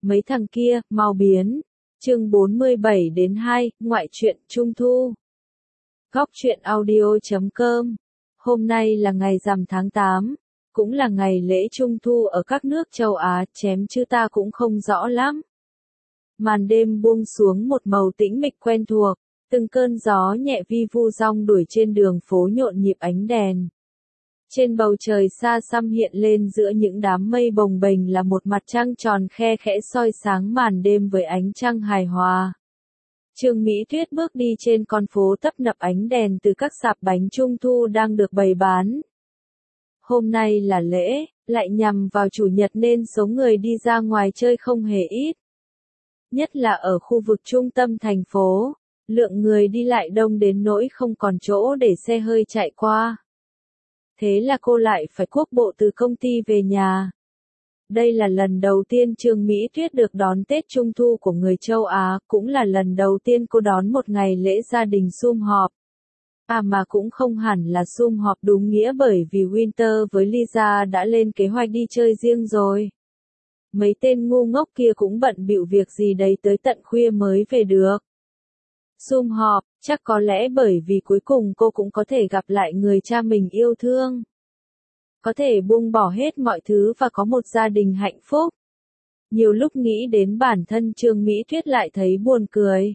Mấy thằng kia, mau biến. Chương 47-2, ngoại truyện Trung thu. Góc truyện audio.com. Hôm nay là ngày rằm tháng 8, cũng là ngày lễ Trung thu ở các nước châu Á, chém chứ ta cũng không rõ lắm. Màn đêm buông xuống một màu tĩnh mịch quen thuộc, từng cơn gió nhẹ vi vu rong đuổi trên đường phố nhộn nhịp ánh đèn. Trên bầu trời xa xăm hiện lên giữa những đám mây bồng bềnh là một mặt trăng tròn khe khẽ soi sáng màn đêm với ánh trăng hài hòa. Trương Mỹ Tuyết bước đi trên con phố tấp nập ánh đèn từ các sạp bánh trung thu đang được bày bán. Hôm nay là lễ, lại nhằm vào chủ nhật nên số người đi ra ngoài chơi không hề ít. Nhất là ở khu vực trung tâm thành phố, lượng người đi lại đông đến nỗi không còn chỗ để xe hơi chạy qua. Thế là cô lại phải cuốc bộ từ công ty về nhà. Đây là lần đầu tiên Trương Mỹ Tuyết được đón Tết Trung thu của người châu Á, cũng là lần đầu tiên cô đón một ngày lễ gia đình sum họp. Mà cũng không hẳn là sum họp đúng nghĩa bởi vì Winter với Lisa đã lên kế hoạch đi chơi riêng rồi. Mấy tên ngu ngốc kia cũng bận bịu việc gì đấy tới tận khuya mới về được. Sum họp, chắc có lẽ bởi vì cuối cùng cô cũng có thể gặp lại người cha mình yêu thương. Có thể buông bỏ hết mọi thứ và có một gia đình hạnh phúc. Nhiều lúc nghĩ đến bản thân Trương Mỹ Tuyết lại thấy buồn cười.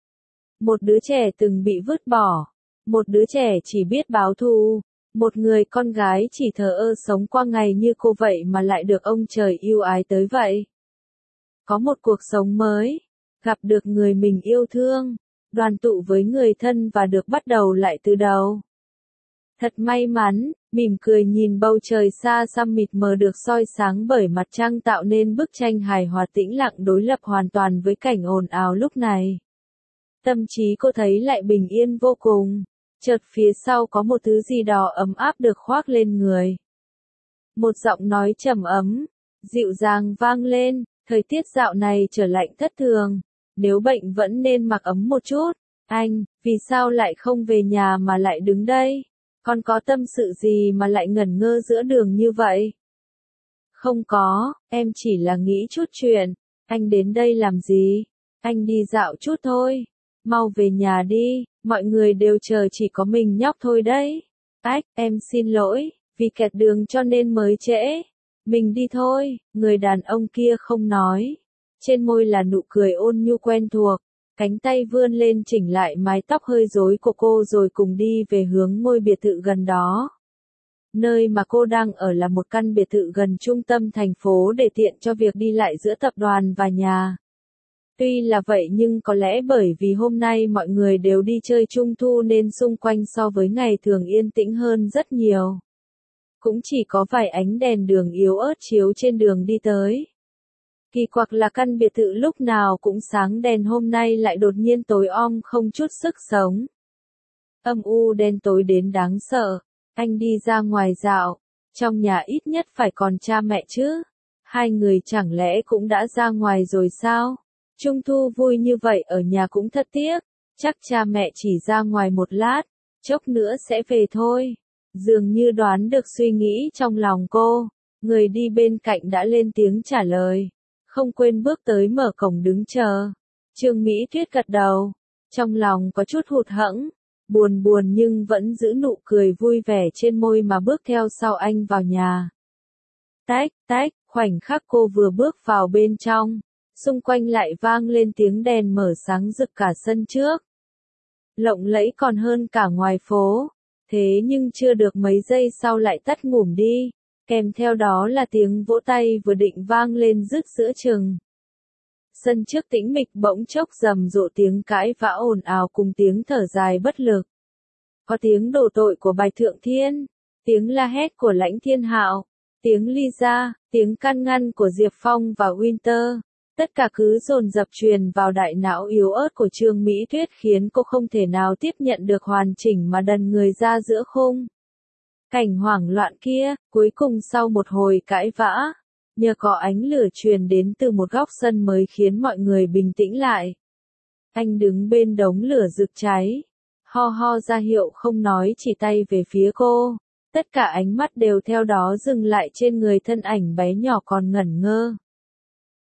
Một đứa trẻ từng bị vứt bỏ, một đứa trẻ chỉ biết báo thù, một người con gái chỉ thờ ơ sống qua ngày như cô vậy mà lại được ông trời yêu ái tới vậy. Có một cuộc sống mới, gặp được người mình yêu thương, đoàn tụ với người thân và được bắt đầu lại từ đầu. Thật may mắn, mỉm cười nhìn bầu trời xa xăm mịt mờ được soi sáng bởi mặt trăng tạo nên bức tranh hài hòa tĩnh lặng đối lập hoàn toàn với cảnh ồn ào lúc này. Tâm trí cô thấy lại bình yên vô cùng, chợt phía sau có một thứ gì đó ấm áp được khoác lên người. Một giọng nói trầm ấm, dịu dàng vang lên, thời tiết dạo này trở lạnh thất thường, nếu bệnh vẫn nên mặc ấm một chút. Anh, vì sao lại không về nhà mà lại đứng đây? Con có tâm sự gì mà lại ngẩn ngơ giữa đường như vậy? Không có, em chỉ là nghĩ chút chuyện. Anh đến đây làm gì? Anh đi dạo chút thôi. Mau về nhà đi, mọi người đều chờ chỉ có mình nhóc thôi đấy. Ách, em xin lỗi, vì kẹt đường cho nên mới trễ. Mình đi thôi, người đàn ông kia không nói. Trên môi là nụ cười ôn nhu quen thuộc. Cánh tay vươn lên chỉnh lại mái tóc hơi rối của cô rồi cùng đi về hướng ngôi biệt thự gần đó. Nơi mà cô đang ở là một căn biệt thự gần trung tâm thành phố để tiện cho việc đi lại giữa tập đoàn và nhà. Tuy là vậy nhưng có lẽ bởi vì hôm nay mọi người đều đi chơi Trung thu nên xung quanh so với ngày thường yên tĩnh hơn rất nhiều. Cũng chỉ có vài ánh đèn đường yếu ớt chiếu trên đường đi tới. Kỳ quặc là căn biệt thự lúc nào cũng sáng đèn hôm nay lại đột nhiên tối om không chút sức sống. Âm u đen tối đến đáng sợ. Anh đi ra ngoài dạo. Trong nhà ít nhất phải còn cha mẹ chứ. Hai người chẳng lẽ cũng đã ra ngoài rồi sao? Trung thu vui như vậy ở nhà cũng thật tiếc. Chắc cha mẹ chỉ ra ngoài một lát. Chốc nữa sẽ về thôi. Dường như đoán được suy nghĩ trong lòng cô. Người đi bên cạnh đã lên tiếng trả lời. Không quên bước tới mở cổng đứng chờ. Trương Mỹ Tuyết gật đầu. Trong lòng có chút hụt hẫng. Buồn buồn nhưng vẫn giữ nụ cười vui vẻ trên môi mà bước theo sau anh vào nhà. Tách, tách, khoảnh khắc cô vừa bước vào bên trong. Xung quanh lại vang lên tiếng đèn mở sáng rực cả sân trước. Lộng lẫy còn hơn cả ngoài phố. Thế nhưng chưa được mấy giây sau lại tắt ngủm đi. Kèm theo đó là tiếng vỗ tay vừa định vang lên rứt giữa chừng. Sân trước tĩnh mịch bỗng chốc rầm rộ tiếng cãi vã ồn ào cùng tiếng thở dài bất lực. Có tiếng đổ tội của Bạch Thượng Thiên, tiếng la hét của Lãnh Thiên Hạo, tiếng Lisa, tiếng can ngăn của Diệp Phong và Winter. Tất cả cứ dồn dập truyền vào đại não yếu ớt của Trương Mỹ Tuyết khiến cô không thể nào tiếp nhận được hoàn chỉnh mà đần người ra giữa khung. Cảnh hoảng loạn kia, cuối cùng sau một hồi cãi vã, nhờ có ánh lửa truyền đến từ một góc sân mới khiến mọi người bình tĩnh lại. Anh đứng bên đống lửa rực cháy, ho ho ra hiệu không nói chỉ tay về phía cô. Tất cả ánh mắt đều theo đó dừng lại trên người thân ảnh bé nhỏ còn ngẩn ngơ.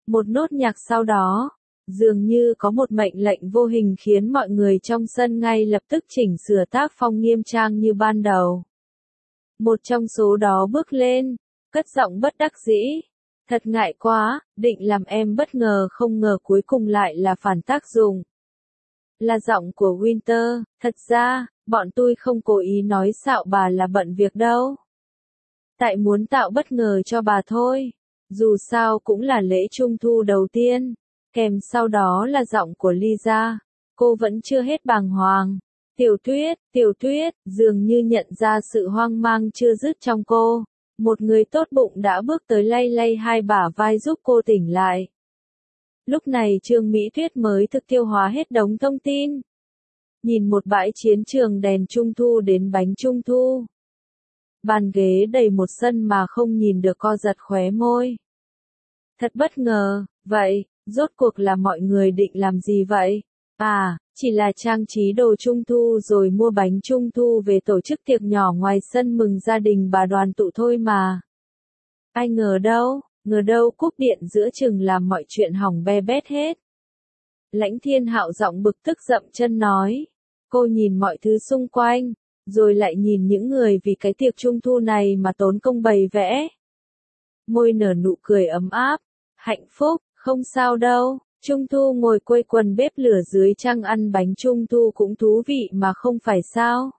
Một nốt nhạc sau đó, dường như có một mệnh lệnh vô hình khiến mọi người trong sân ngay lập tức chỉnh sửa tác phong nghiêm trang như ban đầu. Một trong số đó bước lên, cất giọng bất đắc dĩ. Thật ngại quá, định làm em bất ngờ không ngờ cuối cùng lại là phản tác dụng. Là giọng của Winter, thật ra, bọn tôi không cố ý nói xạo bà là bận việc đâu. Tại muốn tạo bất ngờ cho bà thôi. Dù sao cũng là lễ trung thu đầu tiên. Kèm sau đó là giọng của Lisa. Cô vẫn chưa hết bàng hoàng. Tiểu Tuyết, dường như nhận ra sự hoang mang chưa dứt trong cô. Một người tốt bụng đã bước tới lay lay hai bả vai giúp cô tỉnh lại. Lúc này Trương Mỹ Tuyết mới thực tiêu hóa hết đống thông tin. Nhìn một bãi chiến trường đèn trung thu đến bánh trung thu. Bàn ghế đầy một sân mà không nhìn được co giật khóe môi. Thật bất ngờ, vậy, rốt cuộc là mọi người định làm gì vậy? À, chỉ là trang trí đồ trung thu rồi mua bánh trung thu về tổ chức tiệc nhỏ ngoài sân mừng gia đình bà đoàn tụ thôi mà. Ai ngờ đâu cúp điện giữa chừng làm mọi chuyện hỏng be bét hết. Lãnh Thiên Hạo giọng bực tức dậm chân nói. Cô nhìn mọi thứ xung quanh, rồi lại nhìn những người vì cái tiệc trung thu này mà tốn công bày vẽ. Môi nở nụ cười ấm áp, hạnh phúc, không sao đâu, trung thu ngồi quây quần bếp lửa dưới trăng ăn bánh trung thu cũng thú vị mà không phải sao?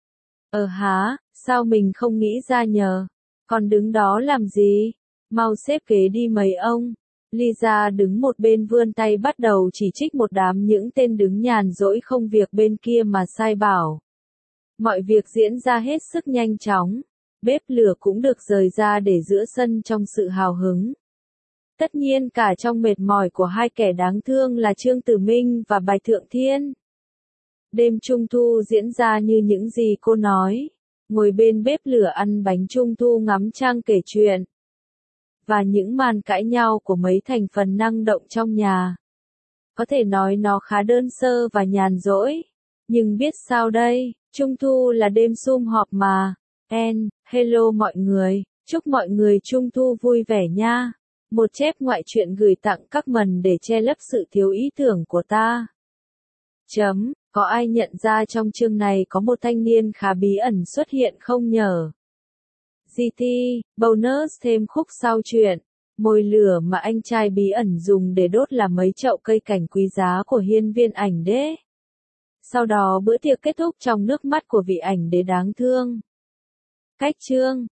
Sao mình không nghĩ ra nhờ? Còn đứng đó làm gì? Mau xếp ghế đi mấy ông. Lisa đứng một bên vươn tay bắt đầu chỉ trích một đám những tên đứng nhàn rỗi không việc bên kia mà sai bảo. Mọi việc diễn ra hết sức nhanh chóng. Bếp lửa cũng được rời ra để giữa sân trong sự hào hứng. Tất nhiên cả trong mệt mỏi của hai kẻ đáng thương là Trương Tử Minh và Bạch Thượng Thiên. Đêm trung thu diễn ra như những gì cô nói. Ngồi bên bếp lửa ăn bánh trung thu ngắm trăng kể chuyện. Và những màn cãi nhau của mấy thành phần năng động trong nhà. Có thể nói nó khá đơn sơ và nhàn rỗi. Nhưng biết sao đây, trung thu là đêm sum họp mà. Hello mọi người, chúc mọi người trung thu vui vẻ nha. Một chép ngoại truyện gửi tặng các mần để che lấp sự thiếu ý tưởng của ta. Có ai nhận ra trong chương này có một thanh niên khá bí ẩn xuất hiện không nhở? GT, bonus thêm khúc sau chuyện. Mồi lửa mà anh trai bí ẩn dùng để đốt là mấy chậu cây cảnh quý giá của hiên viên ảnh đế. Sau đó bữa tiệc kết thúc trong nước mắt của vị ảnh đế đáng thương. Cách chương